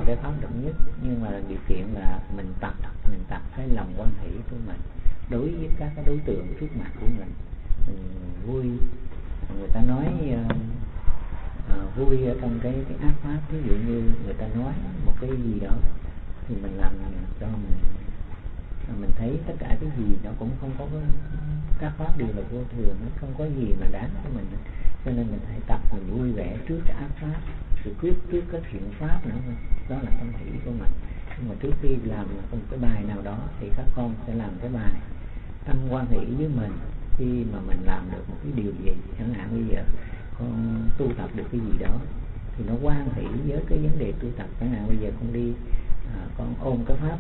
cái pháp đậm nhất, nhưng mà điều kiện là mình tập cái lòng hoan hỷ của mình đối với các cái đối tượng trước mặt của mình vui. Người ta nói vui ở trong cái ác pháp, ví dụ như người ta nói một cái gì đó thì mình làm cho mình thấy tất cả cái gì nó cũng không có, các pháp đều là vô thường, nó không có gì mà đáng của mình, cho nên mình phải tập mình vui vẻ trước cái ác pháp, rồi trước các thiện pháp nữa, đó là tâm hỷ của mình. Nhưng mà trước khi làm một cái bài nào đó thì các con sẽ làm cái bài tâm hoan hỷ với mình khi mà mình làm được một cái điều gì. Chẳng hạn bây giờ con tu tập được cái gì đó thì nó hoan hỷ với cái vấn đề tu tập. Chẳng hạn bây giờ con đi con ôm cái pháp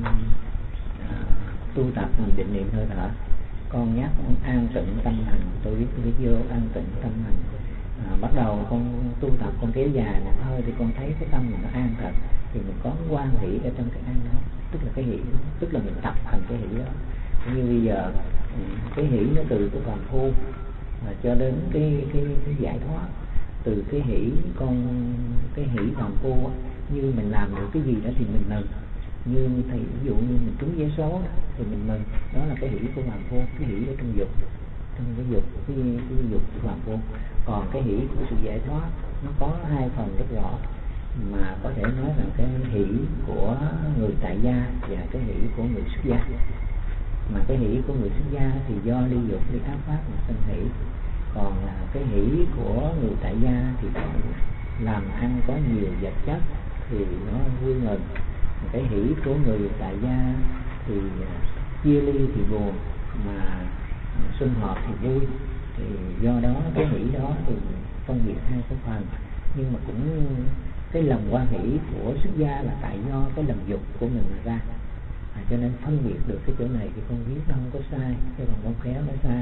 tu tập mình định niệm hơi thở, con nhắc con an tịnh tâm hành, tôi biết vô an tịnh tâm hành. Bắt đầu con tu tập, con kéo dài một hơi thì con thấy cái tâm mình nó an thật, thì mình có hoan hỷ ở trong cái an đó, tức là cái hỷ, tức là mình tập thành cái hỷ đó. Như bây giờ cái hỷ nó từ cái phàm phu cho đến cái giải thoát. Từ cái hỷ cái hỷ phàm phu như mình làm được cái gì đó thì mình mừng. Như thầy ví dụ như mình trúng vé số đó, thì mình mừng, đó là cái hỷ của phàm phu, cái hỷ ở trong dục, trong cái dục, cái dục của phàm phu. Còn cái hỷ của sự giải thoát nó có hai phần rất rõ, mà có thể nói là cái hỷ của người tại gia và cái hỷ của người xuất gia. Mà cái hỷ của người xuất gia thì do ly dục ly ác pháp mà sinh hỷ, còn là cái hỷ của người tại gia thì làm ăn có nhiều vật chất thì nó vui mừng. Cái hỷ của người tại gia thì chia ly thì buồn, mà sum họp thì vui. Thì do đó cái hỷ đó thì phân biệt hai cái phần. Nhưng mà cũng cái lòng hoan hỷ của xuất gia là tại do cái lòng dục của mình mà ra, cho nên phân biệt được cái chỗ này thì con viết nó không có sai, cái còn con khéo nó sai.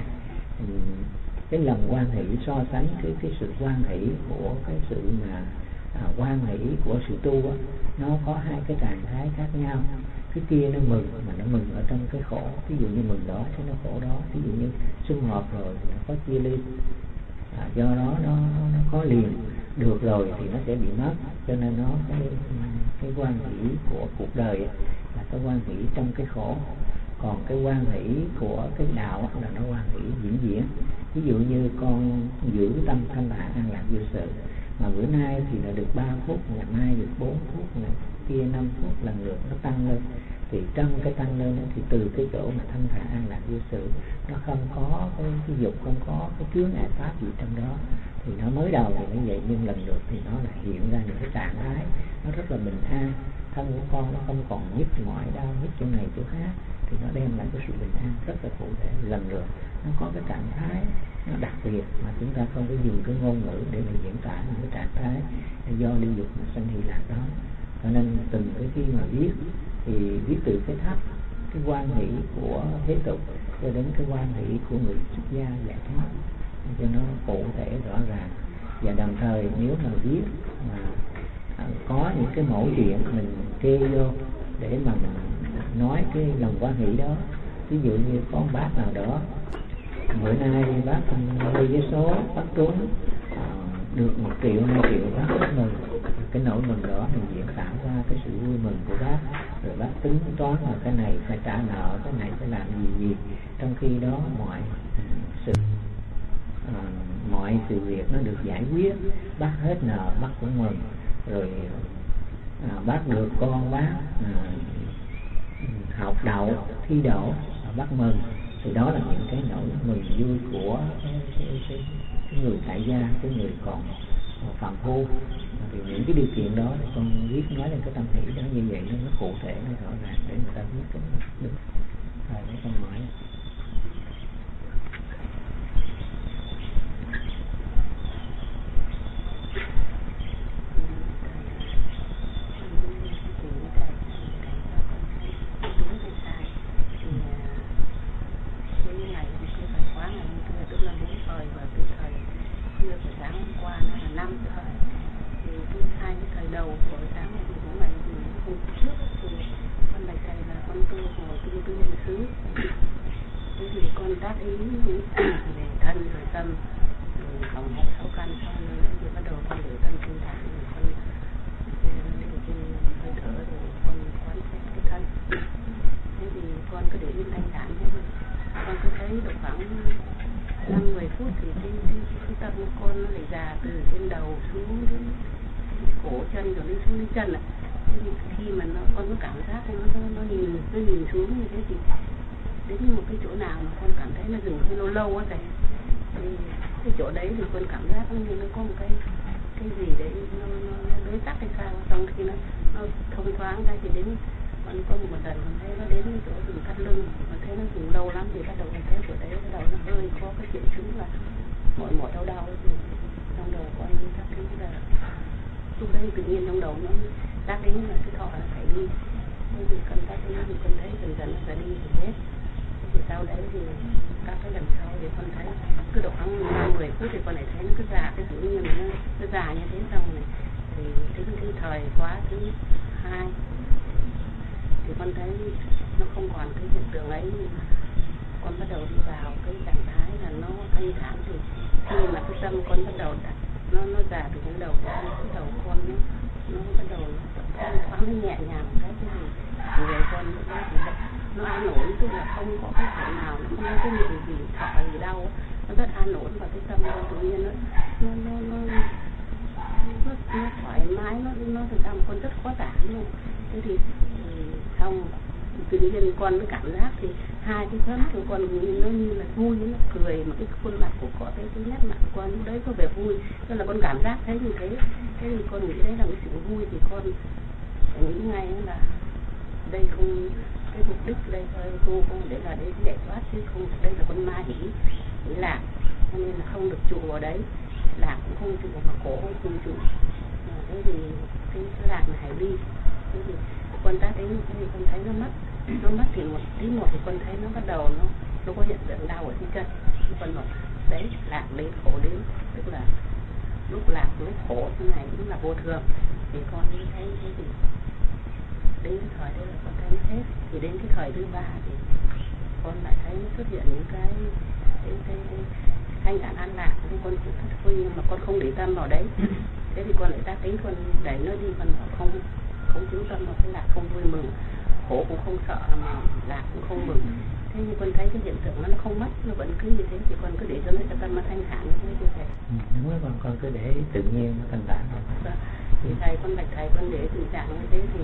Cái lòng hoan hỷ so sánh cái sự hoan hỷ của cái sự mà hoan hỷ của sự tu á, nó có hai cái trạng thái khác nhau. Cái kia nó mừng, mà nó mừng ở trong cái khổ, ví dụ như mừng đó thì nó khổ đó, ví dụ như sum họp rồi thì nó có chia ly, do đó nó có liền được rồi thì nó sẽ bị mất. Cho nên nó cái hoan hỷ của cuộc đời là cái hoan hỷ trong cái khổ, còn cái hoan hỷ của cái đạo là nó hoan hỷ vĩnh viễn. Ví dụ như con giữ tâm thanh thản an lạc vô sự, mà bữa nay thì là được 3 phút, ngày mai được 4 phút, ngày kia 5 phút, lần lượt nó tăng lên. Thì trong cái tăng lên đó, thì từ cái chỗ mà thanh thản an lạc vô sự, nó không có cái dục, không có cái chướng ngại pháp gì trong đó, thì nó mới đầu thì nó vậy, nhưng lần lượt thì nó là hiện ra những cái trạng thái nó rất là bình an. Thân của con nó không còn nhức mỏi đau nhức chỗ này chỗ khác, thì nó đem lại cái sự bình an rất là cụ thể. Lần lượt nó có cái trạng thái nó đặc biệt mà chúng ta không có dùng cái ngôn ngữ để mình diễn tả những cái trạng thái do ly dục mà sanh hy lạc đó. Cho nên từng cái khi mà viết thì viết từ cái thấp, cái hoan hỷ của thế tục cho đến cái hoan hỷ của người xuất gia giải thoát, cho nó cụ thể rõ ràng. Và đồng thời nếu mà viết mà có những cái mẫu chuyện mình kê vô để mà mình nói cái lòng hoan hỷ đó. Ví dụ như có một bác nào đó bữa nay bác đi với số bác trúng được 1 triệu 2 triệu, bác rất mừng. Cái nỗi mừng đó mình diễn tả qua cái sự vui mừng của bác, rồi bác tính toán là cái này phải trả nợ, cái này phải làm gì. Trong khi đó mọi sự việc nó được giải quyết, bác hết nợ bác cũng mừng. Rồi bác được con bác học đậu thi đỗ bác mừng. Thì đó là những cái nỗi mừng vui của cái người tại gia, cái người còn phàm phu. Thì những cái điều kiện đó thì con viết nói lên cái tâm hỷ đó như vậy, nó cụ thể, nó rõ ràng để người ta biết cái được. Rồi để con hỏi. 5-10 phút thì cái tâm con nó lại già từ trên đầu xuống đến cổ chân rồi đi xuống đến chân ạ. Thế thì khi mà con có cảm giác nó nhìn xuống như thế thì đến một cái chỗ nào mà con cảm thấy nó dừng hơi lâu lâu á thầy, thì cái chỗ đấy thì con cảm giác như nó có một cái gì đấy nó đối tắc hay sao, xong khi nó thông thoáng ra thì đến con có một lần con thấy nó đến chỗ dừng thắt lưng, con thấy nó dừng lâu lắm thì bắt đầu con thấy chỗ đấy bắt đầu nó hơi có cái triệu chứng là mỏi đau thì trong đầu con như các thứ là lúc đấy tự nhiên trong đầu nó tác ý là cái thọ là phải đi, thì con tác ý thì con thấy dần dần nó sẽ đi thì hết. Thì sau đấy thì các cái lần sau thì con thấy cứ độ khoảng 5-10 phút thì con lại thấy nó cứ già, cái tự nhiên nó già như thế. Xong này thì đến cái thời khóa thứ 2 thì con thấy nó không còn cái hiện tượng ấy, nhưng mà con bắt đầu đi vào cái trạng thái là nó thanh thản. Thì khi mà cái tâm con bắt đầu nó già từ cái đầu ra, cái đầu con nó bắt đầu nó nhẹ nhàng cái gì người con nó an ổn, tức là không có cái thể nào, nó không có cái gì thọ gì đau, nó rất an ổn và cái tâm con tự nhiên nó thoải mái, nó thực ra con rất khó tả luôn. Thế thì xong tự nhiên con mới cảm giác thì hai cái khớp của con nó như là vui, nó cười, mà cái khuôn mặt của con, cái nét mặt của con lúc đấy có vẻ vui, tức là con cảm giác thấy như thế. Thế thì con nghĩ đấy là cái sự vui, thì con nghĩ ngay là đây không, cái mục đích đây thôi cô không để là để giải thoát, chứ không đây là con ma hỷ lạc, cho nên là không được trụ vào đấy, lạc cũng không trụ, mà khổ cũng không trụ. Thế thì cái lạc này hãy đi. Thế thì con ta thấy thì con thấy nó mất thì một tí một thì con thấy nó bắt đầu nó có hiện tượng đau ở trên chân. Con bảo đấy lạc đến khổ đến, tức là lúc lạc lúc khổ thế này cũng là vô thường. Thì con thấy cái gì đến cái thời đấy là con thấy nó hết. Thì đến cái thời thứ 3 thì con lại thấy nó xuất hiện những cái thanh thản an lạc, thì con cũng rất vui, nhưng mà con không để tâm vào đấy. Thế thì con lại tác tính, con đẩy nó đi, con bảo không chú tâm vào cái lạc, không vui mừng, khổ cũng không sợ, mà lạc cũng không mừng. Thế nhưng con thấy cái hiện tượng nó không mất, nó vẫn cứ như thế, thì con cứ để cho nó tâm nó thanh thản như thế. Đúng rồi, con cứ để tự nhiên nó thanh thản thôi. Thì thầy con bạch thầy con để tình trạng như thế thì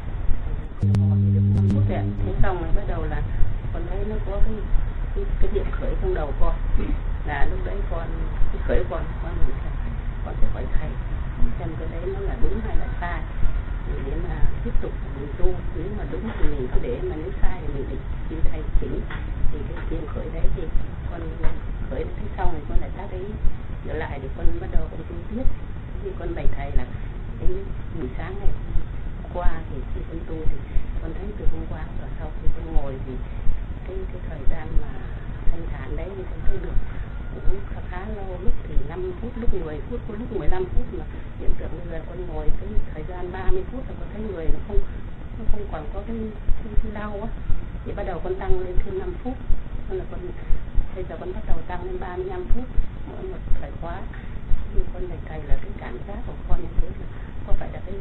được 5 phút rồi. Thế xong rồi bắt đầu là con thấy nó có cái điểm khởi trong đầu con, là lúc đấy con cái khởi con nghĩ là con sẽ hỏi thầy xem cái đấy nó là đúng hay là sai, để mà tiếp tục mình tu. Nếu mà đúng thì mình cứ để, mà nếu sai thì mình định xin thầy chỉnh. Thì cái điểm khởi đấy thì con khởi thấy xong thì con lại tác ý trở lại, để con bắt đầu con tu tiếp. Thì con bày thầy là cái buổi sáng này qua thì khi con tu thì con thấy từ hôm qua và sau khi con ngồi thì cái thời gian mà thanh thản đấy thì con thấy được cũng khá lâu, lúc thì 5 phút, lúc 10 phút, có lúc 15 phút, mà hiện tượng bây giờ con ngồi cái thời gian 30 phút là con thấy người nó không còn có cái đau á. Thì bắt đầu con tăng lên thêm 5 phút, nên là con bây giờ con bắt đầu tăng lên 35 phút mỗi một thời khóa. Nhưng con bạch thầy là cái cảm giác của con như thế là có phải là cái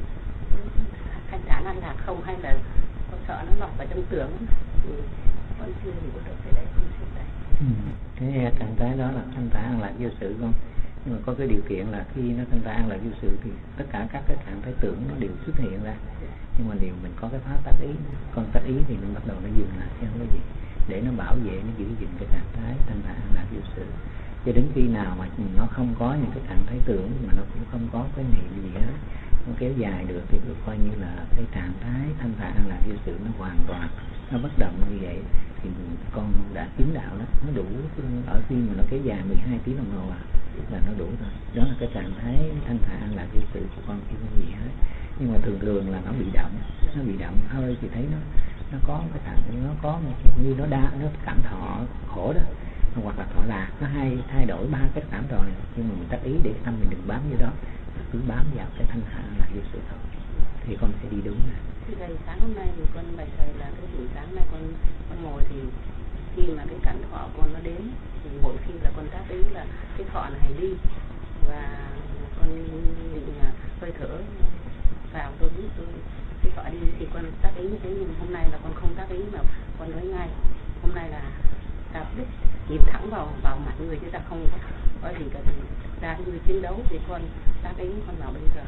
thanh thản an lạc không, hay là con sợ nó lọt vào trong tưởng, thì con chưa hiểu được cái đấy, con xin thầy. Cái trạng thái đó là thanh thản an lạc vô sự con, nhưng mà có cái điều kiện là khi nó thanh thản an lạc vô sự thì tất cả các cái trạng thái tưởng nó đều xuất hiện ra, nhưng mà điều mình có cái pháp tác ý, con tác ý thì mình bắt đầu nó dừng lại chứ không có gì, để nó bảo vệ, nó giữ gìn cái trạng thái thanh thản an lạc vô sự. Cho đến khi nào mà nó không có những cái trạng thái tưởng, mà nó cũng không có cái niệm gì hết, nó kéo dài được, thì được coi như là cái trạng thái thanh thản an lạc vô sự nó hoàn toàn, nó bất động như vậy, thì con đã chứng đạo đó, nó đủ. Ở khi mà nó kéo dài 12 tiếng đồng hồ là nó đủ rồi. Đó là cái trạng thái thanh thản an lạc vô sự của con khi không gì hết. Nhưng mà thường là nó bị động hơi, thì thấy nó có cái trạng, nó có như nó cảm thọ khổ đó, hoặc là thọ lạc, nó thay đổi 3 cái cảm thọ này. Nhưng mà mình tác ý để tâm mình đừng bám vô đó, cứ bám vào cái thanh thản an lạc vô sự thôi, thì con sẽ đi đúng rồi. Thì thầy sáng hôm nay thì con bạch thầy là cái buổi sáng nay con ngồi thì khi mà cái cảm thọ con nó đến thì mỗi khi là con tác ý là cái thọ này đi, và con định hơi thở vào tôi biết tôi cái thọ đi thì con tác ý như thế. Nhưng hôm nay là con không tác ý, mà con nói ngay hôm nay là đạo đức nhìn thẳng vào mặt người, chứ ta không có gì cả. Ra người chiến đấu thì con đáp ứng con vào bây giờ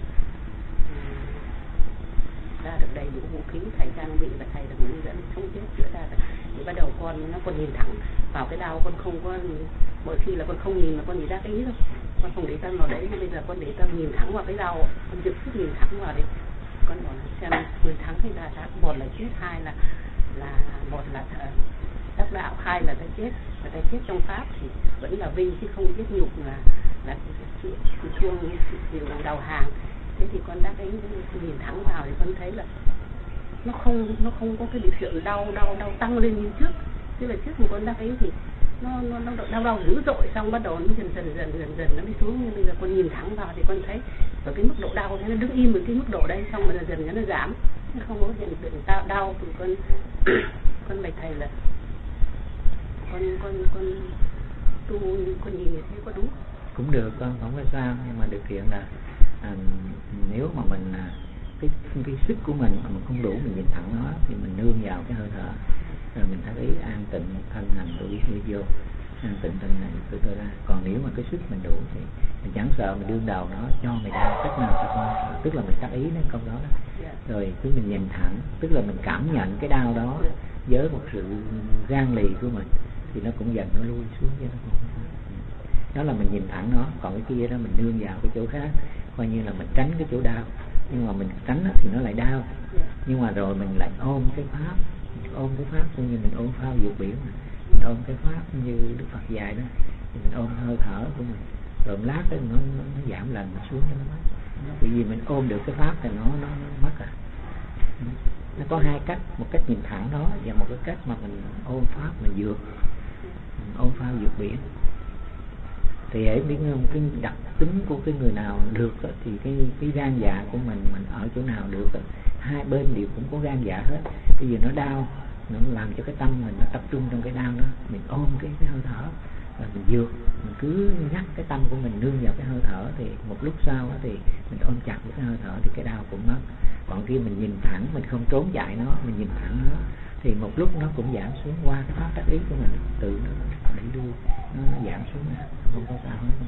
ra được đầy đủ vũ khí, thầy trang bị và thầy được hướng dẫn không chết chữa ra được. Thì bắt đầu con nó còn nhìn thẳng vào cái đau, con không có, mỗi khi là con không nhìn mà con chỉ đáp ý thôi, con không để tâm vào đấy. Bây giờ con để tâm nhìn thẳng vào cái đau, con trực tiếp nhìn thẳng vào đấy, con bảo là xem người thắng hay là thắng. Một là chết, hai là một là đắc đạo, hai là ta chết, và ta chết trong pháp thì vẫn là vinh chứ không chết nhục, là chuông điều đầu hàng. Thế thì con đáp ứng, nhìn thẳng vào thì con thấy là nó không có cái biểu hiện đau tăng lên như trước. Tức là trước một con đáp ứng thì nó đau dữ dội, xong bắt đầu nó dần nó đi xuống. Nhưng bây giờ con nhìn thẳng vào thì con thấy ở cái mức độ đau nó đứng im ở cái mức độ đấy, xong rồi dần nó giảm, nó không có hiện tượng đau. Thì con bạch thầy là con tu, con nhìn như thế có đúng cũng được, con không có sao. Nhưng mà điều kiện là nếu mà mình cái sức của mình mà mình không đủ, mình nhìn thẳng nó thì mình nương vào cái hơi thở, rồi mình thấy ý an tịnh thân hành tôi biết vô, an tịnh thân hành tôi ra. Còn nếu mà cái sức mình đủ thì mình chẳng sợ mình đương đầu nó cho mày đau cách nào sao con, tức là mình tác ý đến câu đó đó. Rồi cứ mình nhìn thẳng, tức là mình cảm nhận cái đau đó với một sự gan lì của mình thì nó cũng dần nó lui xuống chứ nó không. Đó là mình nhìn thẳng nó. Còn cái kia đó mình nương vào cái chỗ khác, coi như là mình tránh cái chỗ đau. Nhưng mà mình tránh thì nó lại đau. Nhưng mà rồi mình lại ôm cái pháp, ôm cái pháp cũng như mình ôm phao vượt biển, mình ôm cái pháp như Đức Phật dạy đó, thì mình ôm hơi thở của mình. Rồi một lát đó nó giảm lần nó xuống cho nó mất. Bởi vì mình ôm được cái pháp thì nó mất à. Nó có hai cách, một cách nhìn thẳng nó và một cái cách mà mình ôm pháp mình vượt, mình ôm phao vượt biển. Thì hãy biết không, cái đặc tính của cái người nào được thì cái gan dạ của mình ở chỗ nào được, hai bên đều cũng có gan dạ hết. Bây giờ nó đau, nó làm cho cái tâm mình nó tập trung trong cái đau đó, mình ôm cái hơi thở rồi mình vượt, mình cứ nhắc cái tâm của mình nương vào cái hơi thở, thì một lúc sau thì mình ôm chặt với cái hơi thở thì cái đau cũng mất. Còn khi mình nhìn thẳng, mình không trốn chạy nó, mình nhìn thẳng nó thì một lúc nó cũng giảm xuống qua cái pháp tác ý của mình, tự nó đẩy lui, nó giảm xuống, không có sao hết.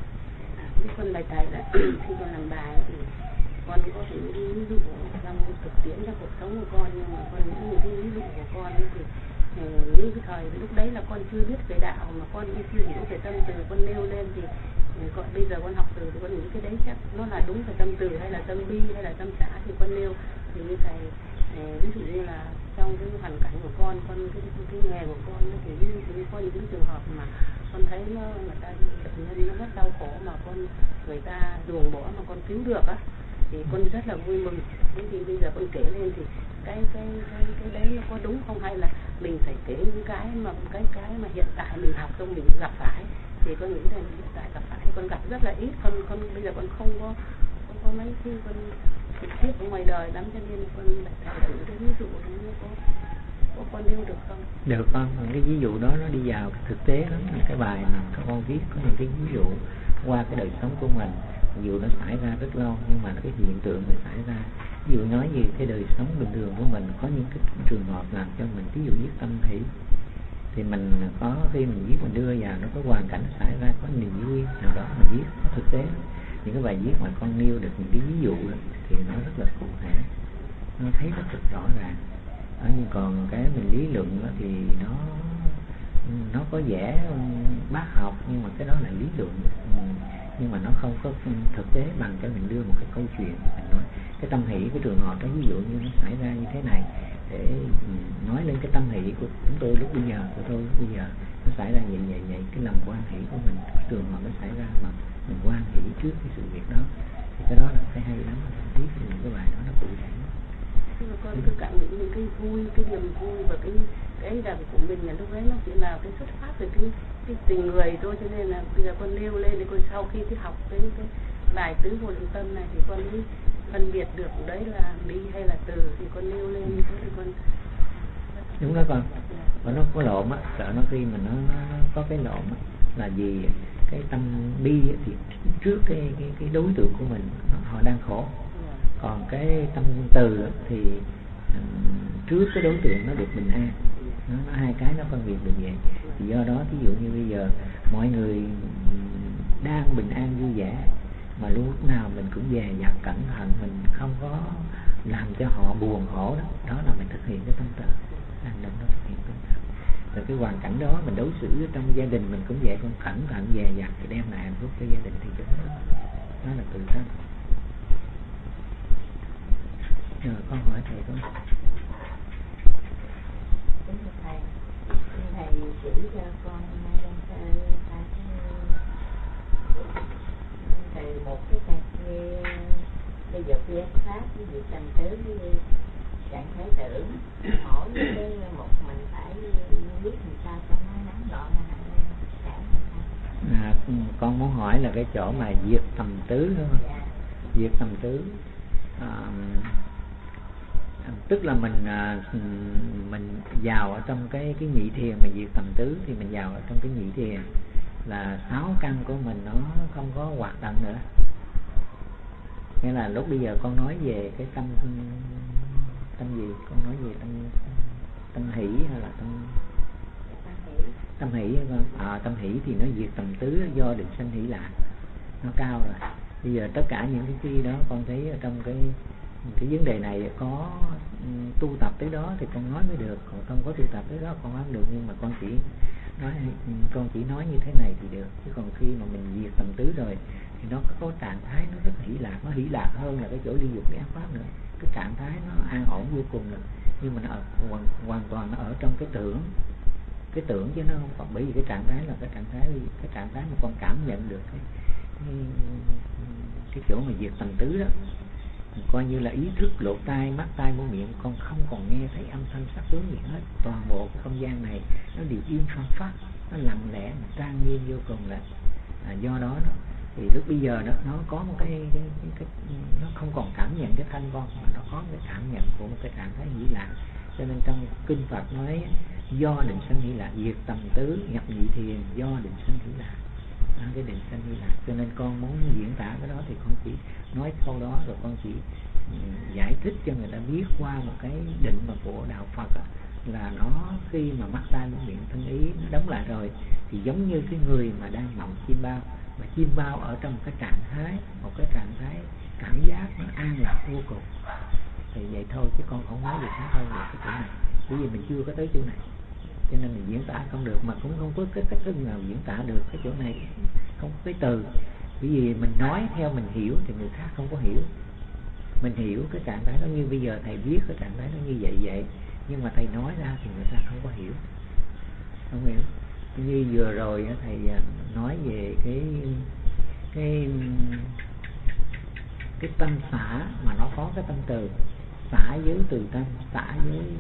Con bài thầy là khi con làm bài thì con có thể ví dụ trong thực tiễn trong cuộc sống của con, nhưng mà con những cái ví dụ của con ấy thì những cái thời lúc đấy là con chưa biết về đạo, mà con cũng chưa hiểu về tâm từ, con nêu lên thì bây giờ con học từ thì con nghĩ cái đấy chắc nó là đúng về tâm từ hay là tâm bi hay là tâm xã thì con nêu. Thì như thầy ví dụ như là trong cái hoàn cảnh của con cái nghề của con thì ví dụ như có những trường hợp mà con thấy người ta bệnh nhân nó rất đau khổ mà người ta ruồng bỏ mà con cứu được á, thì con rất là vui mừng. Thế thì bây giờ con kể lên thì cái đấy nó có đúng không, hay là mình phải kể những cái mà hiện tại mình học xong mình gặp phải. Thì con nghĩ là hiện tại gặp phải con gặp rất là ít, con bây giờ con không có mấy khi con trực tiếp ở ngoài đời lắm, cho nên con thầy thử cái ví dụ nó có con nêu được không? Được con, cái ví dụ đó nó đi vào cái thực tế lắm. Cái bài mà các con viết có những cái ví dụ qua cái đời sống của mình, dù nó xảy ra rất lâu nhưng mà cái hiện tượng này xảy ra. Ví dụ nói về cái đời sống bình thường của mình, có những cái trường hợp làm cho mình, ví dụ viết tâm thủy thì mình có khi mình viết mình đưa vào nó có hoàn cảnh xảy ra, có niềm vui nào đó mình viết có thực tế. Những cái bài viết mà con nêu được những cái ví dụ thì nó rất là cụ thể, nó thấy rất là rõ ràng. Nhưng còn cái mình lý luận thì nó có vẻ bác học, nhưng mà cái đó là lý luận, nhưng mà nó không có thực tế bằng cái mình đưa một cái câu chuyện mình nói cái tâm hỷ, cái trường hợp đó ví dụ như nó xảy ra như thế này, để nói lên cái tâm hỷ của chúng tôi lúc bây giờ, của tôi lúc bây giờ nó xảy ra vậy, cái lòng quan hỷ của mình, cái trường hợp nó xảy ra mà mình quan hỷ trước cái sự việc đó, thì cái đó là cái hay lắm. Mình viết thì những cái bài đó nó cụ thể. Con cứ cảm nhận những cái vui, cái niềm vui và cái rằng của mình là lúc đấy nó chỉ là cái xuất phát từ cái tình người thôi, cho nên là bây giờ con nêu lên thì con sau khi cái học cái bài tứ vô lượng tâm này thì con mới phân biệt được đấy là bi hay là từ, thì con nêu lên như thế thì con đúng đó con. Và nó có lộn á, sợ nó khi mà nó có cái lộn á là vì cái tâm bi thì trước cái đối tượng của mình họ đang khổ, còn cái tâm từ thì trước cái đối tượng nó được bình an. Nó hai cái nó phân biệt được vậy. Thì do đó ví dụ như bây giờ mọi người đang bình an vui vẻ mà lúc nào mình cũng dè dặt cẩn thận, mình không có làm cho họ buồn khổ đó, đó là mình thực hiện cái tâm từ, hành động đó thực hiện tâm từ. Rồi cái hoàn cảnh đó mình đối xử trong gia đình mình cũng vậy, con cẩn thận dè dặt thì đem lại hạnh phúc cho gia đình, thì đó là từ thân. Rồi con hỏi thầy con. Thầy chỉ cho con thầy một cái cách bây giờ viên pháp cái việc trầm tứ với trạng thái tưởng, hỏi cái một mình phải biết làm sao cho nó ngắn gọn là con muốn hỏi là cái chỗ mà diệt tầm tứ đúng không? dạ. Diệt tầm tứ tức là mình vào ở trong cái nhị thiền mà diệt tầm tứ, thì mình vào ở trong cái nhị thiền là 6 căn của mình nó không có hoạt động nữa. Nghĩa là lúc bây giờ con nói về cái tâm gì? Con nói về tâm hỷ hay là tâm hỷ hay con? Tâm hỷ thì nó diệt tầm tứ do định sanh hỷ lạc, nó cao rồi. Bây giờ tất cả những cái chi đó con thấy ở trong cái vấn đề này có tu tập tới đó thì con nói mới được, còn không có tu tập tới đó con không được. Nhưng mà con chỉ nói như thế này thì được, chứ còn khi mà mình diệt tầm tứ rồi thì nó có trạng thái nó rất hỷ lạc, nó hỷ lạc hơn là cái chỗ ly dục cái ác pháp nữa. Cái trạng thái nó an ổn vô cùng rồi, nhưng mà nó hoàn toàn nó ở trong cái tưởng chứ nó không còn, bởi vì cái trạng thái là cái trạng thái mà con cảm nhận được cái chỗ mà diệt tầm tứ đó, coi như là ý thức lộ tai, mắt tai mũi miệng, con không còn nghe thấy âm thanh sắc tướng gì hết. Toàn bộ cái không gian này nó đều yên phăng phát, nó lặng lẽ, trang nghiêm vô cùng. Là do đó thì lúc bây giờ nó có một cái nó không còn cảm nhận cái thanh con, mà nó có cái cảm nhận của một cái trạng thái hỷ lạc. Cho nên trong kinh Phật nói do định sanh hỷ lạc, diệt tầm tứ nhập nhị thiền do định sanh hỷ lạc, cái định sanh hỷ lạc. Cho nên con muốn diễn tả cái đó thì con chỉ nói câu đó, rồi con chỉ giải thích cho người ta biết qua một cái định mà của đạo Phật là nó khi mà mắt tai mũi miệng thân ý nó đóng lại rồi thì giống như cái người mà đang mộng chim bao, mà chim bao ở trong một cái trạng thái cảm giác nó an lạc vô cùng. Thì vậy thôi, chứ con không nói gì khác hơn là cái chỗ này, bởi vì mình chưa có tới chỗ này cho nên mình diễn tả không được, mà cũng không có cái cách thức nào diễn tả được cái chỗ này, không có cái từ. Bởi vì mình nói theo mình hiểu thì người khác không có hiểu. Mình hiểu cái trạng thái đó, như bây giờ thầy viết cái trạng thái đó như vậy, nhưng mà thầy nói ra thì người ta không có hiểu, không hiểu. Như vừa rồi thầy nói về cái tâm xả mà nó có cái tâm từ, xả với từ tâm, xả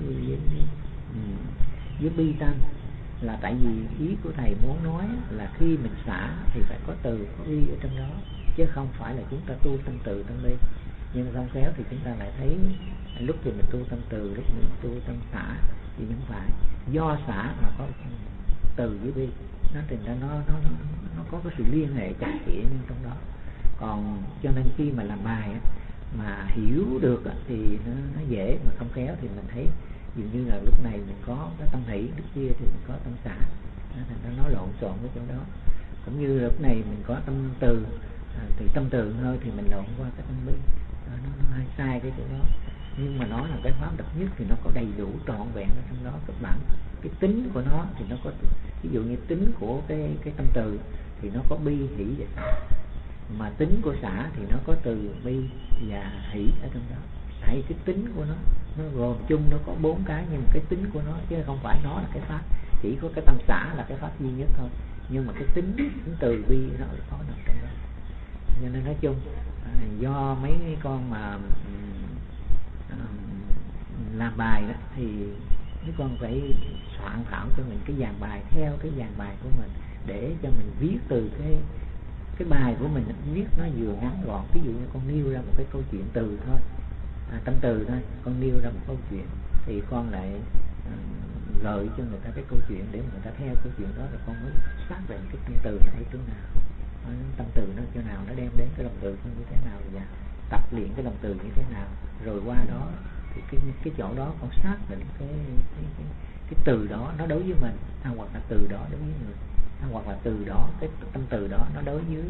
với bi tâm, là tại vì ý của thầy muốn nói là khi mình xả thì phải có từ, có bi ở trong đó, chứ không phải là chúng ta tu tâm từ tâm bi. Nhưng không khéo thì chúng ta lại thấy lúc thì mình tu tâm từ, lúc mình tu tâm xả, thì không phải. Do xả mà có từ với bi, nó thành ra nó có cái sự liên hệ chặt chẽ trong đó. Còn cho nên khi mà làm bài mà hiểu được thì nó dễ, mà không khéo thì mình thấy dường như là lúc này mình có cái tâm hỷ, lúc kia thì mình có tâm xả, thành ra nó lộn xộn cái chỗ đó. Cũng như lúc này mình có tâm từ thì tâm từ thôi thì mình lộn qua cái tâm bi, nó hay sai cái chỗ đó. Nhưng mà nó là cái pháp độc nhất thì nó có đầy đủ trọn vẹn ở trong đó. Các bạn, cái tính của nó thì nó có, ví dụ như tính của cái tâm từ thì nó có bi, hỷ và xả, mà tính của xả thì nó có từ, bi và hỷ ở trong đó. Tại cái tính của nó gồm chung nó có 4 cái, nhưng mà cái tính của nó chứ không phải nó là cái pháp. Chỉ có cái tâm xả là cái pháp duy nhất thôi, nhưng mà cái tính từ bi nó có nằm trong đó. Cho nên nói chung do mấy con mà làm bài đó thì mấy con phải soạn thảo cho mình cái dàn bài theo cái dàn bài của mình, để cho mình viết từ cái bài của mình viết nó vừa ngắn gọn. Ví dụ như con nêu ra một cái câu chuyện từ thôi, tâm từ thôi, con nêu ra một câu chuyện thì con lại gợi cho người ta cái câu chuyện để người ta theo câu chuyện đó, rồi con mới xác định cái tâm từ nó ở chỗ nào, tâm từ nó chỗ nào, nó đem đến cái động từ nó như thế nào, và tập luyện cái động từ như thế nào, rồi qua đó thì cái chỗ đó con xác định cái từ đó nó đối với mình, hoặc là từ đó đối với người, hoặc là từ đó cái tâm từ đó nó đối với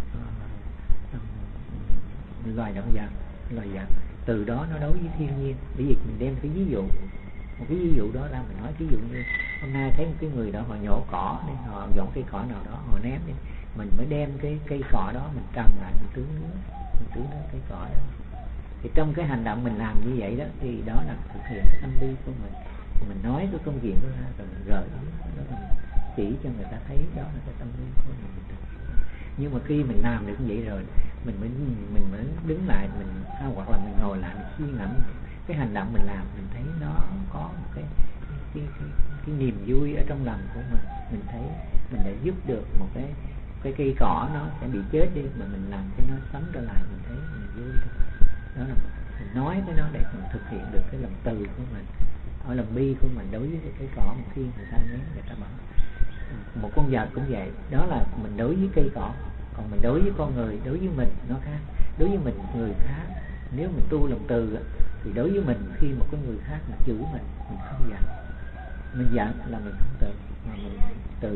loài động vật, loài vật, từ đó nó đối với thiên nhiên. Bởi vì mình đem cái ví dụ, một cái ví dụ đó ra mình nói, ví dụ như hôm nay thấy một cái người đó họ nhổ cỏ, họ dọn cây cỏ nào đó họ ném đi, mình mới đem cái cây cỏ đó mình trồng lại, mình tưới nước cây cỏ đó. Thì trong cái hành động mình làm như vậy đó, thì đó là thực hiện cái tâm bi của mình nói cái công việc đó ra, rồi mình gợi ý đó, mình chỉ cho người ta thấy đó là cái tâm bi của mình. Nhưng mà khi mình làm được như vậy rồi, mình mới đứng lại, mình hoặc là mình ngồi lại, mình suy ngẫm cái hành động mình làm, mình thấy nó có một cái niềm vui ở trong lòng của mình thấy mình đã giúp được một cái cây cỏ nó sẽ bị chết đi, mà mình làm cho nó sống trở lại, mình thấy mình vui. Đó là mình nói cái nó để mình thực hiện được cái lòng từ của mình, ở lòng bi của mình đối với cái cây cỏ. Một khi người ta ném, người ta bỏ một con vật cũng vậy, đó là mình đối với cây cỏ. Còn mình đối với con người, đối với mình nó khác. Đối với mình người khác, nếu mình tu lòng từ thì đối với mình, khi một cái người khác mà chửi mình không giận. Mình giận là mình không từ, mà mình từ.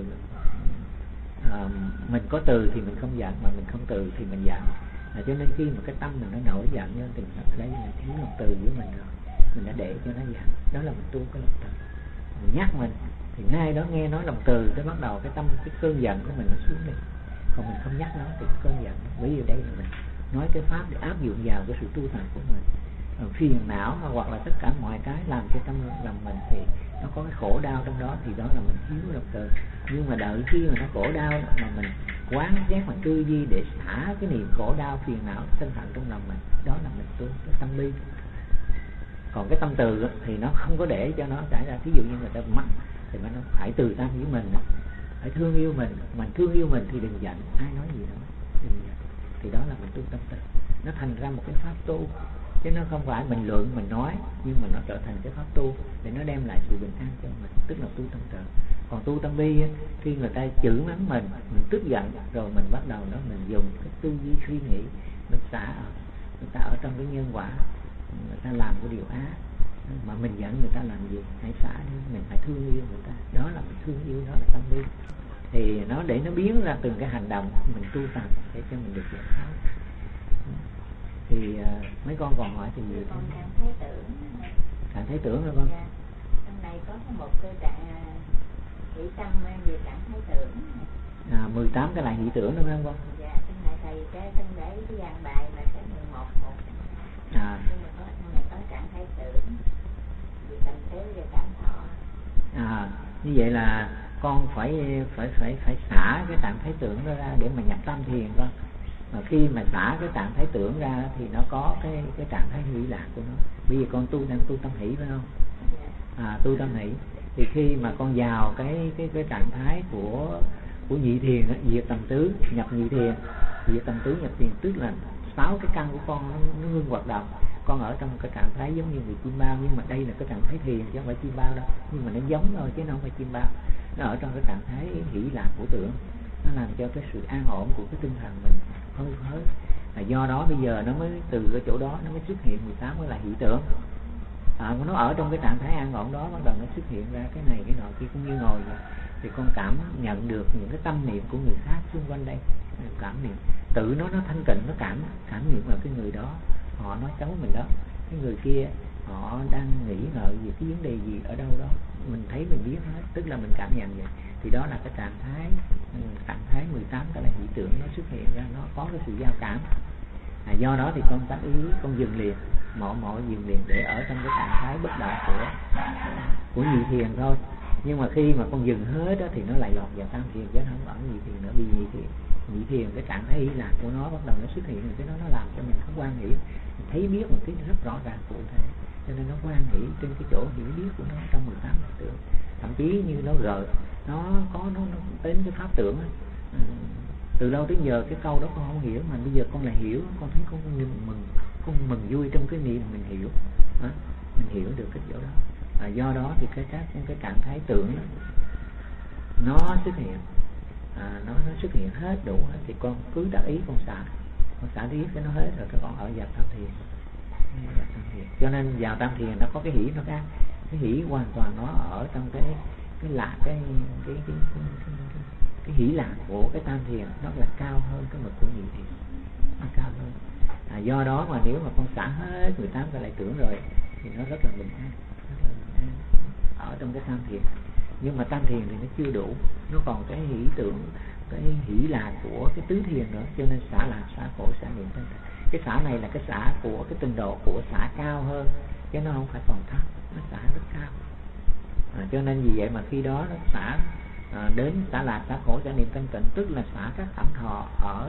Mình có từ thì mình không giận, mà mình không từ thì mình giận. Cho nên khi mà cái tâm mình nó nổi giận lên thì ở đây mình thiếu lòng từ với mình rồi, mình đã để cho nó giận. Đó là mình tu cái lòng từ. Mình nhắc mình thì ngay đó nghe nói lòng từ, cái bắt đầu cái cơn giận của mình nó xuống đi. Còn mình không nhắc nó thì cái cơn giận, bởi vì đây là mình nói cái pháp để áp dụng vào cái sự tu tập của mình. Phiền não hoặc là tất cả mọi cái làm cho trong lòng mình thì nó có cái khổ đau trong đó, thì đó là mình thiếu lòng từ. Nhưng mà đợi khi mà nó khổ đau mà mình quán giác, mình tư duy để xả cái niềm khổ đau, phiền não, sân hận trong lòng mình, đó là mình tu cái tâm bi. Còn cái tâm từ thì nó không có để cho nó xảy ra. Ví dụ như người ta mắc thì nó phải từ tâm với mình, phải thương yêu mình thương yêu mình thì đừng giận, ai nói gì đó đừng giận. Thì đó là mình tu tâm từ, nó thành ra một cái pháp tu, chứ nó không phải mình luận mình nói, nhưng mà nó trở thành cái pháp tu để nó đem lại sự bình an cho mình, tức là tu tâm từ. Còn tu tâm bi, khi người ta chửi mắng mình tức giận, rồi mình bắt đầu đó mình dùng cái tư duy suy nghĩ, mình xả người ta ở trong cái nhân quả, người ta làm cái điều ác mà mình giận người ta làm gì, hãy xả đi, mình phải thương yêu người ta, đó là mình thương yêu, đó là tâm bi. Thì nó để nó biến ra từng cái hành động mình tu tập để cho mình được giải thoát. Thì mấy con còn hỏi thì gì? Con cảm thấy tưởng. Cảm thấy tưởng rồi con? Dạ. Trong này có một cái trạng hỷ tâm về cảm thấy tưởng. 18 cái lại hỷ tưởng đúng không con? Dạ, trong này thầy cái trong đấy cái dàn bài là cái 11 một. Nhưng mà trong này có cảm thấy tưởng về tâm tứ về cảm thọ. Như vậy là con phải xả cái trạng thái tưởng đó ra để mà nhập tâm thiền con. Mà khi mà xả cái trạng thái tưởng ra thì nó có cái trạng thái hỷ lạc của nó. Bây giờ con đang tu tâm hỷ phải không? Tu tâm hỷ thì khi mà con vào cái trạng thái của nhị thiền, diệt tầm tứ nhập nhị thiền, diệt tầm tứ nhập thiền, tức là 6 cái căn của con nó ngưng hoạt động. Con ở trong cái trạng thái giống như người chim bao, nhưng mà đây là cái trạng thái thiền chứ không phải chim bao đâu, nhưng mà nó giống thôi chứ nó không phải chim bao. Nó ở trong cái trạng thái hỷ lạc của tưởng, nó làm cho cái sự an ổn của cái tinh thần mình hơi. Do đó bây giờ nó mới từ cái chỗ đó nó mới xuất hiện 18 cái là hỷ tưởng. Nó ở trong cái trạng thái an ổn đó, bắt đầu nó xuất hiện ra cái này cái nọ kia. Cũng như ngồi vậy thì con cảm nhận được những cái tâm niệm của người khác xung quanh đây, cảm niệm tự nó thanh tịnh, nó cảm niệm là cái người đó họ nói xấu mình đó, cái người kia họ đang nghĩ ngợi về cái vấn đề gì ở đâu đó, mình thấy mình biết hết, tức là mình cảm nhận vậy. Thì đó là cái trạng thái 18 cái là hỷ tưởng nó xuất hiện ra, nó có cái sự giao cảm. Do đó thì con tác ý, con dừng liền, mọi dừng liền để ở trong cái trạng thái bất động của nhị thiền thôi. Nhưng mà khi mà con dừng hết đó thì nó lại lọt vào tam thiền, chứ không ở nhị thiền nữa. Vì nhị thiền cái trạng thái ý lạc của nó bắt đầu nó xuất hiện, cái đó nó làm cho mình không quan nghĩ, mình thấy biết một cái rất rõ ràng cụ thể, cho nên nó quan nghĩ trên cái chỗ hiểu biết của nó trong 18 đại tưởng. Thậm chí như nó nó đến cái pháp tưởng ấy. Từ lâu đến giờ cái câu đó con không hiểu, mà bây giờ con lại hiểu, con thấy con mừng vui trong cái niềm mình hiểu, mình hiểu được cái chỗ đó. Do đó thì cái trạng thái tưởng nó xuất hiện, nó xuất hiện hết đủ hết, thì con cứ đặt ý con xả riết cái nó hết rồi các con ở vào tam thiền. tam thiền. Cho nên vào tam thiền nó có cái hỷ nó khác. Cái hỷ hoàn toàn nó ở trong cái hỷ lạc của cái tam thiền, nó là cao hơn cái mực của nhị thiền, nó cao hơn. Do đó mà nếu mà con xả hết 18 cái lại tưởng rồi thì nó rất là bình an, ở trong cái tam thiền. Nhưng mà tam thiền thì nó chưa đủ, nó còn cái hỷ tưởng, cái hỷ lạc của cái tứ thiền nữa. Cho nên xả lạc, xả khổ, xả niệm thanh tịnh. Cái xả này là cái xả của cái trình độ của xả cao hơn, chứ nó không phải còn thấp, nó xả rất cao. Cho nên vì vậy mà khi đó nó xả đến xả lạc, xả khổ, xả niệm thanh tịnh, tức là xả các cảm thọ ở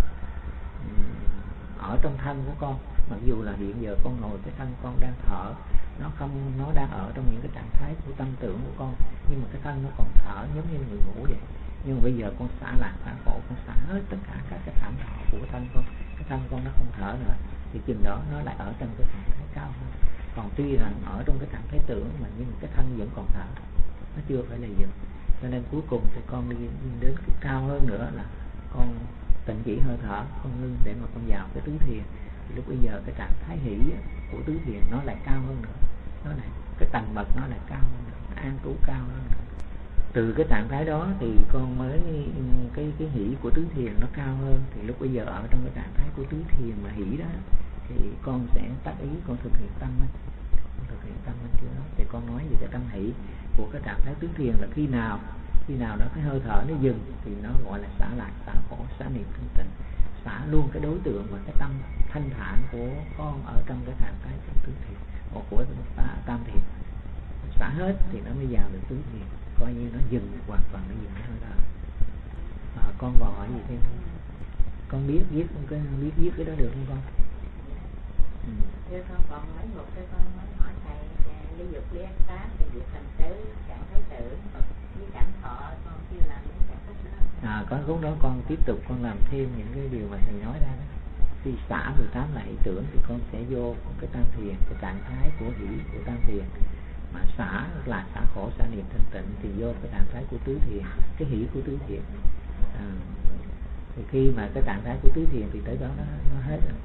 trong thân của con. Mặc dù là hiện giờ con ngồi, cái thân con đang thở, nó đang ở trong những cái trạng thái của tâm tưởng của con, nhưng mà cái thân nó còn thở giống như người ngủ vậy. Nhưng mà bây giờ con xả lạc, xả khổ, con xả hết tất cả các cái cảm thọ của thân con, cái thân con nó không thở nữa, thì chừng đó nó lại ở trong cái trạng thái cao hơn. Còn tuy rằng ở trong cái trạng thái tưởng mà nhưng cái thân vẫn còn thở, nó chưa phải là dừng. Cho nên cuối cùng thì con đi đến cái cao hơn nữa là con tịnh chỉ hơi thở, con ngưng để mà con vào cái tứ thiền. Thì lúc bây giờ cái trạng thái hỷ của tứ thiền nó lại cao hơn nữa, nó lại cái tầng bậc nó lại cao hơn nữa, an trú cao hơn nữa. Từ cái trạng thái đó thì con mới cái hỷ của tứ thiền nó cao hơn. Thì lúc bây giờ ở trong cái trạng thái của tứ thiền mà hỷ đó thì con sẽ tác ý, con thực hiện tâm minh, chưa đó. Thì con nói về cái tâm hỷ của cái trạng thái tứ thiền là khi nào đó cái hơi thở nó dừng thì nó gọi là xả lạc, xả khổ, xả niệm thanh tịnh, xả luôn cái đối tượng và cái tâm thanh thản của con ở trong cái trạng thái tứ thiền của tam thiền. Xả hết thì nó mới vào được tứ thiền, coi như nó dừng hoàn toàn, nó dừng cái hơi thở. Con còn hỏi gì thêm không? Con biết viết cái đó được không con? Thưa con còn mấy một cái con mới hỏi thầy lý dục lý ác tám, lý dục thành tứ, trạng thái tưởng với cảm thọ, con chưa làm những cái khúc đó. Có lúc đó con tiếp tục con làm thêm những cái điều mà thầy nói ra đó. Khi xả 18 lại ý tưởng thì con sẽ vô cái tam thiền, cái trạng thái của hỷ của tam thiền. Mà xả là xả khổ, xả niệm thanh tịnh thì vô cái trạng thái của tứ thiền, cái hỷ của tứ thiền. Thì khi mà cái trạng thái của tứ thiền thì tới đó nó hết rồi.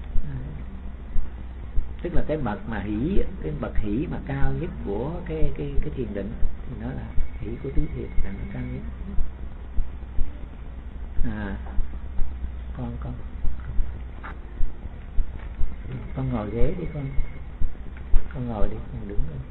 Tức là cái bậc mà hỷ, cái bậc hỷ mà cao nhất của cái thiền định thì nó là hỷ của tứ thiền là nó cao nhất. Con ngồi ghế đi con ngồi đi, con đứng lên.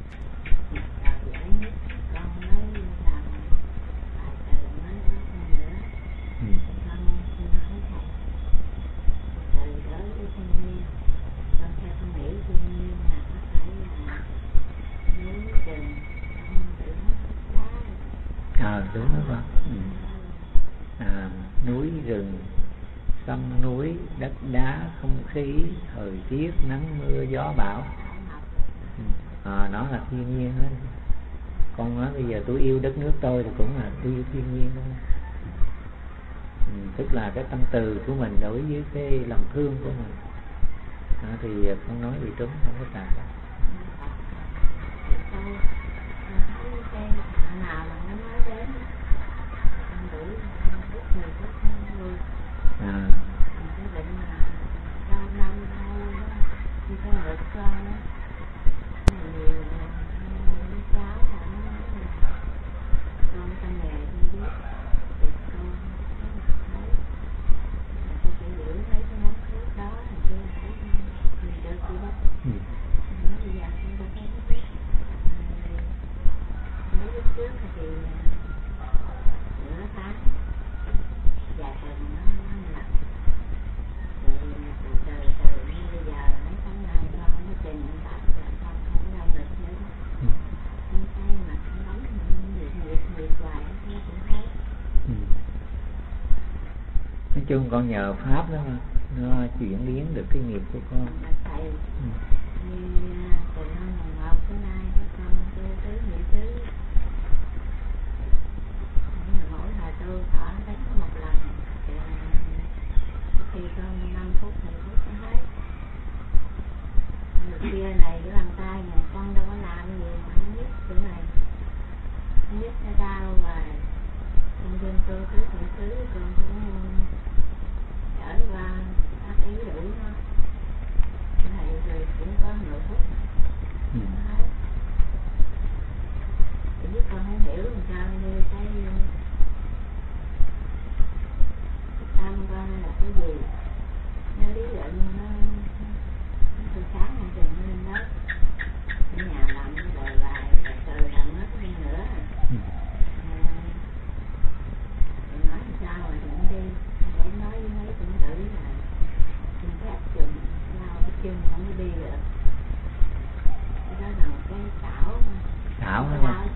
Đúng đó con. Núi rừng, sông núi, đất đá, không khí, thời tiết, nắng mưa, gió bão, nó là thiên nhiên hết. Con nói bây giờ tôi yêu đất nước tôi thì cũng là yêu thiên nhiên đó. Tức là cái tâm từ của mình đối với cái lòng thương của mình. Thì con nói gì đúng, không có tà đâu. Nói chung con nhờ pháp đó nó chuyển biến được cái nghiệp của con. Kia này cái bàn tay mà con đâu có làm gì mà nó nhức chỗ này, nó nhức nó đau và con dân tôi cứ thử con cũng trở qua bác ý đủ nó thầy rồi cũng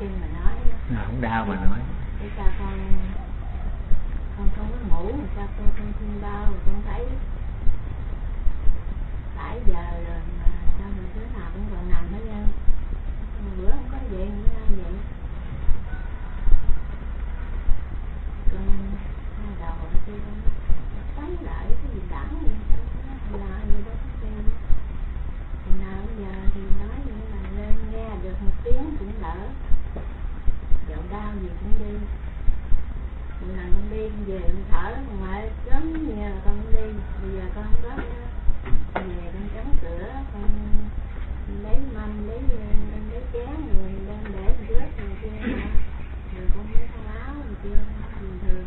chân mà nói không đau mà nói. Để sao con không có ngủ mà sao con không đau, con thấy phải giờ rồi mà sao mình đứa nào cũng còn nằm hết trơn. Bữa không có vậy bữa nay vậy. Con đầu kia con tắm lại cái gì đẳng vậy, không lo như đó cái nào bây giờ thì nói như là lên nghe được một tiếng cũng đỡ, dạo đau gì cũng đi. Bữa nào con đi con về con thở ngoại lắm như là con đi, bây giờ con không có nữa. Về con cắm cửa, con lấy mâm, lấy chén rồi đem để trước rồi kia, rồi con lấy thao áo rồi kia, bình thường.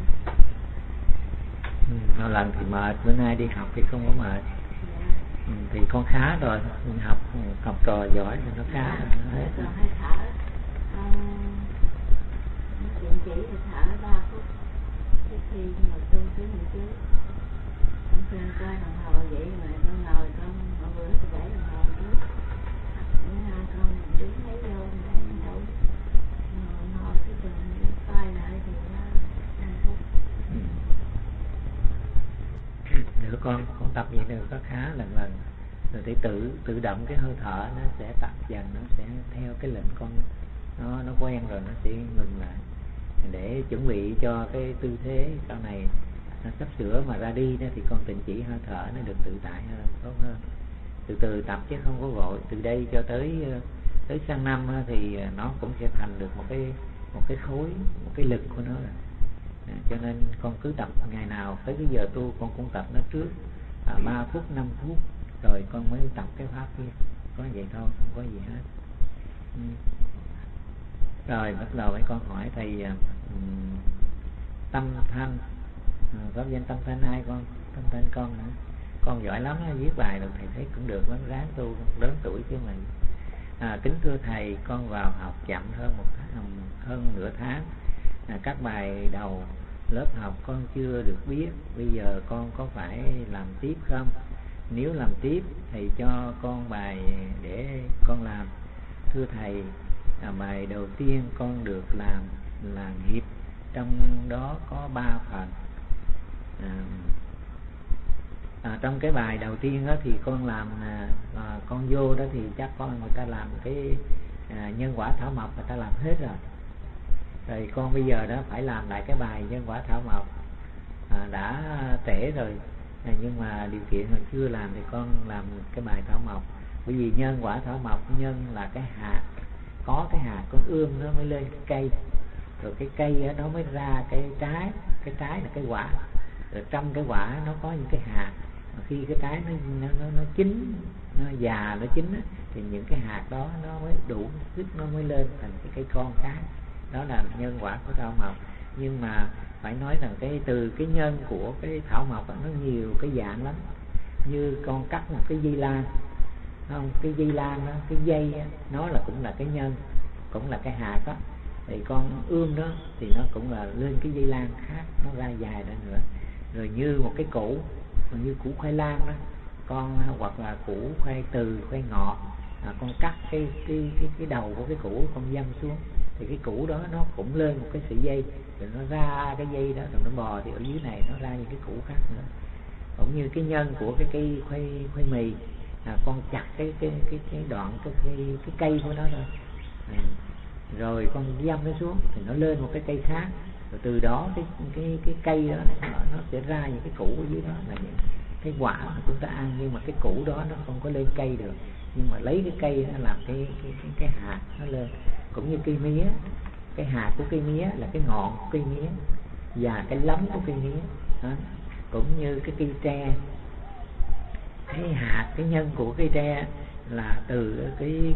Nó lần thì mệt, bữa nay đi học thì không có mệt. Thì con khá rồi, mình học trò giỏi thì nó khá rồi. Rồi hay thở, chuyện chỉ thì thở 3 phút trước khi ngồi tu xuống một chút. Con xem coi đồng hồ vậy mà con ngồi con mỗi bữa thì để đồng hồ trước. Bữa nay con đứng thấy vô để đâu ngồi cái chừng coi lại thì nó 5 phút. Nữa con tập vậy được có khá lần rồi thì tự động cái hơi thở nó sẽ tập dần, nó sẽ theo cái lệnh con nó quen rồi nó sẽ ngừng lại để chuẩn bị cho cái tư thế sau này nó sắp sửa mà ra đi đó, thì con tịnh chỉ hơi thở nó được tự tại hơn, tốt hơn. Từ từ tập chứ không có vội. Từ đây cho tới sang năm thì nó cũng sẽ thành được một cái khối, một cái lực của nó rồi. Cho nên con cứ tập ngày nào tới cái giờ tu con cũng tập nó trước 3 phút 5 phút rồi con mới tập cái pháp kia, có vậy thôi, không có gì hết. Rồi bắt đầu mấy con hỏi thầy tâm thanh, pháp danh tâm thanh ai con? Tâm thanh con hả? Con giỏi lắm, viết bài được thầy thấy cũng được lắm, ráng tu, lớn tuổi chứ mình. Kính thưa thầy, con vào học chậm hơn nửa tháng. Các bài đầu lớp học con chưa được biết, bây giờ con có phải làm tiếp không? Nếu làm tiếp thầy cho con bài để con làm. Thưa thầy, bài đầu tiên con được làm là nghiệp, trong đó có 3 phần. Trong cái bài đầu tiên đó thì con làm con vô đó thì chắc con người ta làm cái nhân quả thảo mộc người ta làm hết rồi. Rồi con bây giờ đó phải làm lại cái bài nhân quả thảo mộc, đã trễ rồi, nhưng mà điều kiện mà chưa làm thì con làm cái bài thảo mộc. Bởi vì nhân quả thảo mộc, nhân là cái hạt, có cái hạt con ươm nó mới lên cái cây, rồi cái cây đó nó mới ra cái trái là cái quả, rồi trong cái quả nó có những cái hạt. Mà khi cái trái nó chín, nó già, nó chín á, thì những cái hạt đó nó mới đủ sức, nó mới lên thành cái cây con khác. Đó là nhân quả của thảo mộc. Nhưng mà phải nói rằng từ cái nhân của cái thảo mộc nó nhiều cái dạng lắm. Như con cắt một cái dây lan, không, cái dây lan đó, cái dây đó, nó là cũng là cái nhân, cũng là cái hạt đó. Thì con ươm đó thì nó cũng là lên cái dây lan khác, nó ra dài ra nữa. Rồi như một cái củ, như củ khoai lang đó con, hoặc là củ khoai từ, khoai ngọt, con cắt cái đầu của cái củ con dâm xuống thì cái củ đó nó cũng lên một cái sợi dây, rồi nó ra cái dây đó, rồi nó bò thì ở dưới này nó ra những cái củ khác nữa. Cũng như cái nhân của cái cây khoai mì, con chặt cái đoạn cái cây của nó thôi, rồi con dâm nó xuống thì nó lên một cái cây khác, rồi từ đó cái cây đó nó sẽ ra những cái củ ở dưới đó là những cái quả mà chúng ta ăn. Nhưng mà cái củ đó nó không có lên cây được, nhưng mà lấy cái cây nó làm cái hạt nó lên. Cũng như cây mía, cái hạt của cây mía là cái ngọn của cây mía và cái lấm của cây mía đó. Cũng như cái cây tre, cái hạt, cái nhân của cây tre là từ cái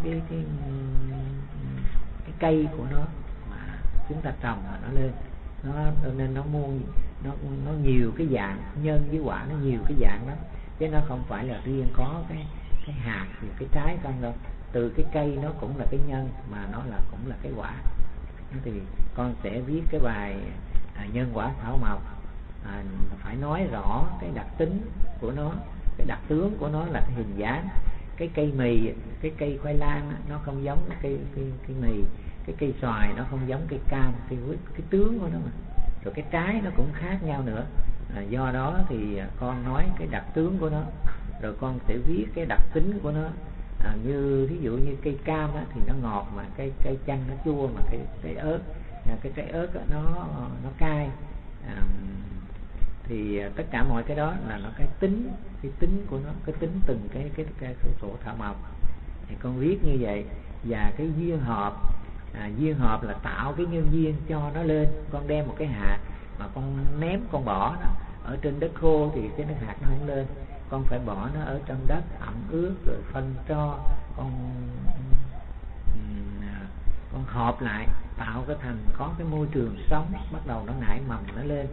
cây của nó mà chúng ta trồng mà nó lên, nó nên nó nhiều cái dạng, nhân với quả nó nhiều cái dạng lắm, chứ nó không phải là riêng có cái hạt và cái trái không đâu. Từ cái cây nó cũng là cái nhân mà nó là cũng là cái quả. Thì con sẽ viết cái bài nhân quả thảo mộc, phải nói rõ cái đặc tính của nó, cái đặc tướng của nó là cái hình dáng, cái cây mì, cái cây khoai lang á, nó không giống cái mì, cái cây xoài nó không giống cây cam, cái tướng của nó mà, rồi cái trái nó cũng khác nhau nữa. Do đó thì con nói cái đặc tướng của nó, rồi con sẽ viết cái đặc tính của nó. Như ví dụ như cây cam á, thì nó ngọt mà cây chanh nó chua, mà cái ớt, cái trái ớt á, nó cay. Thì tất cả mọi cái đó là nó cái tính của nó, cái tính từng cái sổ thảo mộc thì con viết như vậy. Và cái duyên hợp là tạo cái nhân duyên cho nó lên. Con đem một cái hạt mà con ném, con bỏ nó ở trên đất khô thì cái hạt nó không lên. Con phải bỏ nó ở trong đất ẩm ướt rồi phân tro, con hợp lại, tạo cái thành có cái môi trường sống, bắt đầu nó nảy mầm nó lên.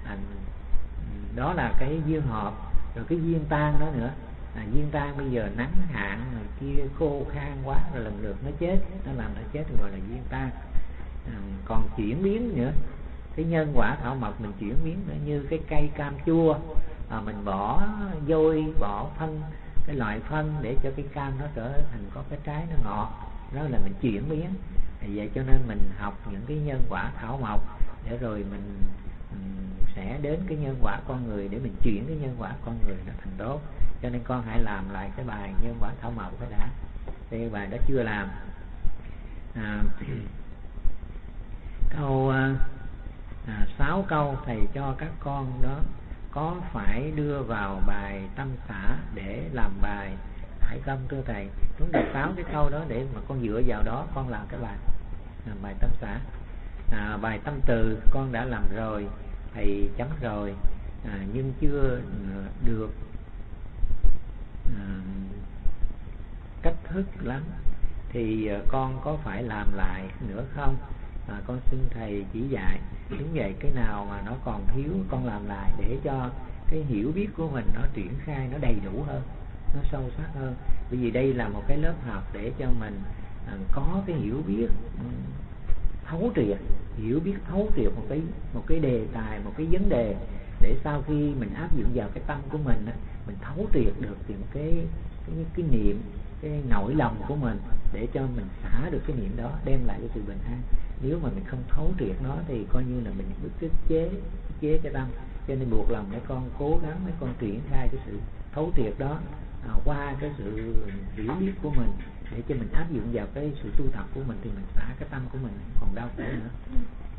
Đó là cái duyên hợp. Rồi cái duyên tan đó nữa. Duyên tan bây giờ nắng hạn rồi kia khô khan quá rồi lần lượt nó chết, nó làm nó chết gọi là duyên tan. Còn chuyển biến nữa, cái nhân quả thảo mộc mình chuyển biến nữa, như cái cây cam chua, mình bỏ vôi, bỏ phân, cái loại phân để cho cái cam nó trở thành có cái trái nó ngọt, đó là mình chuyển biến. Vậy cho nên mình học những cái nhân quả thảo mộc để rồi mình sẽ đến cái nhân quả con người, để mình chuyển cái nhân quả con người nó thành tốt. Cho nên con hãy làm lại cái bài nhân quả thảo mộc cái đã. Cái bài đó chưa làm. Câu 6 câu thầy cho các con đó có phải đưa vào bài tâm xã để làm bài hải không thưa thầy? Chúng được 6 cái câu đó để mà con dựa vào đó con làm cái bài tâm xã. Bài tâm từ con đã làm rồi, thầy chấm rồi, nhưng chưa được cách thức lắm, thì con có phải làm lại nữa không? Con xin thầy chỉ dạy. Đúng vậy, cái nào mà nó còn thiếu con làm lại để cho cái hiểu biết của mình nó triển khai, nó đầy đủ hơn, nó sâu sắc hơn. Bởi vì đây là một cái lớp học để cho mình có cái hiểu biết thấu triệt, một cái đề tài, một cái vấn đề, để sau khi mình áp dụng vào cái tâm của mình thấu triệt được những cái niệm, cái nỗi lòng của mình, để cho mình xả được cái niệm đó, đem lại cái sự bình an. Nếu mà mình không thấu triệt nó thì coi như là mình bức chế cái tâm. Cho nên buộc lòng mấy con cố gắng, mấy con triển khai cái sự thấu triệt đó qua cái sự hiểu biết của mình, để cho mình áp dụng vào cái sự tu tập của mình, thì mình xả cái tâm của mình còn đau khổ nữa.